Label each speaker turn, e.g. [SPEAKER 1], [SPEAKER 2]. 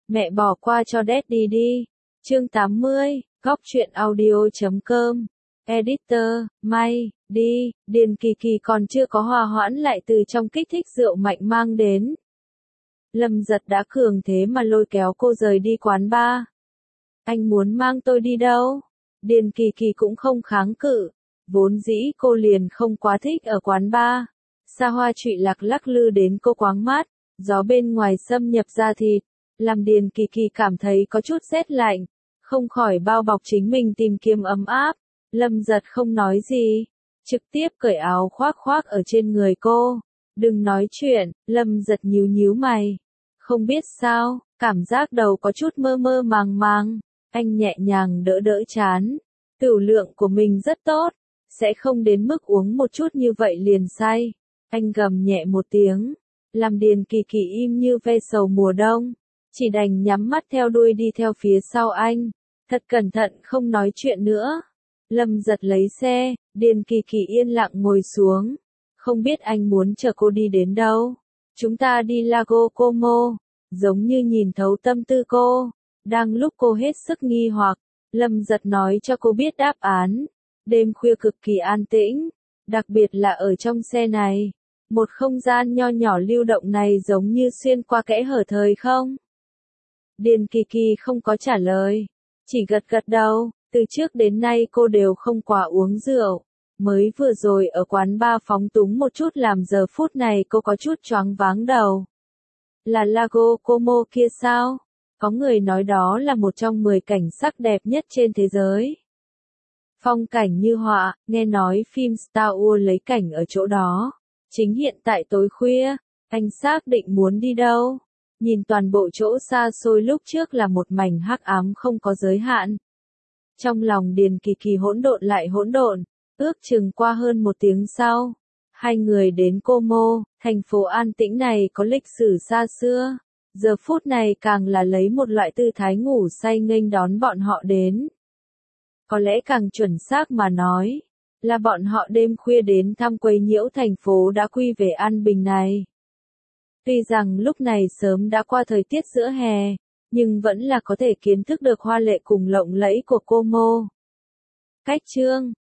[SPEAKER 1] Mẹ bỏ qua cho Daddy đi. Chương 80, góc truyện audio.com. Editor, May, đi, Điền Kỳ Kỳ còn chưa có hòa hoãn lại từ trong kích thích rượu mạnh mang đến. Lâm Giật đã cường thế mà lôi kéo cô rời đi quán bar. Anh muốn mang tôi đi đâu? Điền Kỳ Kỳ cũng không kháng cự. Vốn dĩ cô liền không quá thích ở quán bar. Xa hoa trụy lạc lắc lư đến cô quáng mát, gió bên ngoài xâm nhập da thịt, làm Điền Kỳ Kỳ cảm thấy có chút rét lạnh, không khỏi bao bọc chính mình tìm kiếm ấm áp. Lâm Giật không nói gì, trực tiếp cởi áo khoác ở trên người cô. Đừng nói chuyện, Lâm Giật nhíu nhíu mày. Không biết sao, cảm giác đầu có chút mơ mơ màng màng. Anh nhẹ nhàng đỡ chán. Tửu lượng của mình rất tốt, sẽ không đến mức uống một chút như vậy liền say. Anh gầm nhẹ một tiếng, làm Điền Kỳ Kỳ im như ve sầu mùa đông, chỉ đành nhắm mắt theo đuôi đi theo phía sau anh, thật cẩn thận không nói chuyện nữa. Lâm Giật lấy xe, Điền Kỳ Kỳ yên lặng ngồi xuống, không biết anh muốn chờ cô đi đến đâu. Chúng ta đi Lago Como, giống như nhìn thấu tâm tư cô. Đang lúc cô hết sức nghi hoặc, Lâm Giật nói cho cô biết đáp án. Đêm khuya cực kỳ an tĩnh, đặc biệt là ở trong xe này. Một không gian nho nhỏ lưu động này giống như xuyên qua kẽ hở thời không. Điền Kỳ Kỳ không có trả lời, chỉ gật đầu. Từ trước đến nay cô đều không quá uống rượu. Mới vừa rồi ở quán bar phóng túng một chút làm giờ phút này cô có chút choáng váng đầu. Là Lago Como kia sao? Có người nói đó là một trong 10 cảnh sắc đẹp nhất trên thế giới. Phong cảnh như họa, nghe nói phim Star Wars lấy cảnh ở chỗ đó. Chính hiện tại tối khuya, anh xác định muốn đi đâu? Nhìn toàn bộ chỗ xa xôi lúc trước là một mảnh hắc ám không có giới hạn. Trong lòng Điền Kỳ Kỳ hỗn độn lại hỗn độn, ước chừng qua hơn một tiếng sau. Hai người đến Como, thành phố an tĩnh này có lịch sử xa xưa. Giờ phút này càng là lấy một loại tư thái ngủ say nghênh đón bọn họ đến. Có lẽ càng chuẩn xác mà nói, là bọn họ đêm khuya đến thăm quấy nhiễu thành phố đã quy về an bình này. Tuy rằng lúc này sớm đã qua thời tiết giữa hè, nhưng vẫn là có thể kiến thức được hoa lệ cùng lộng lẫy của Como. Cách chương,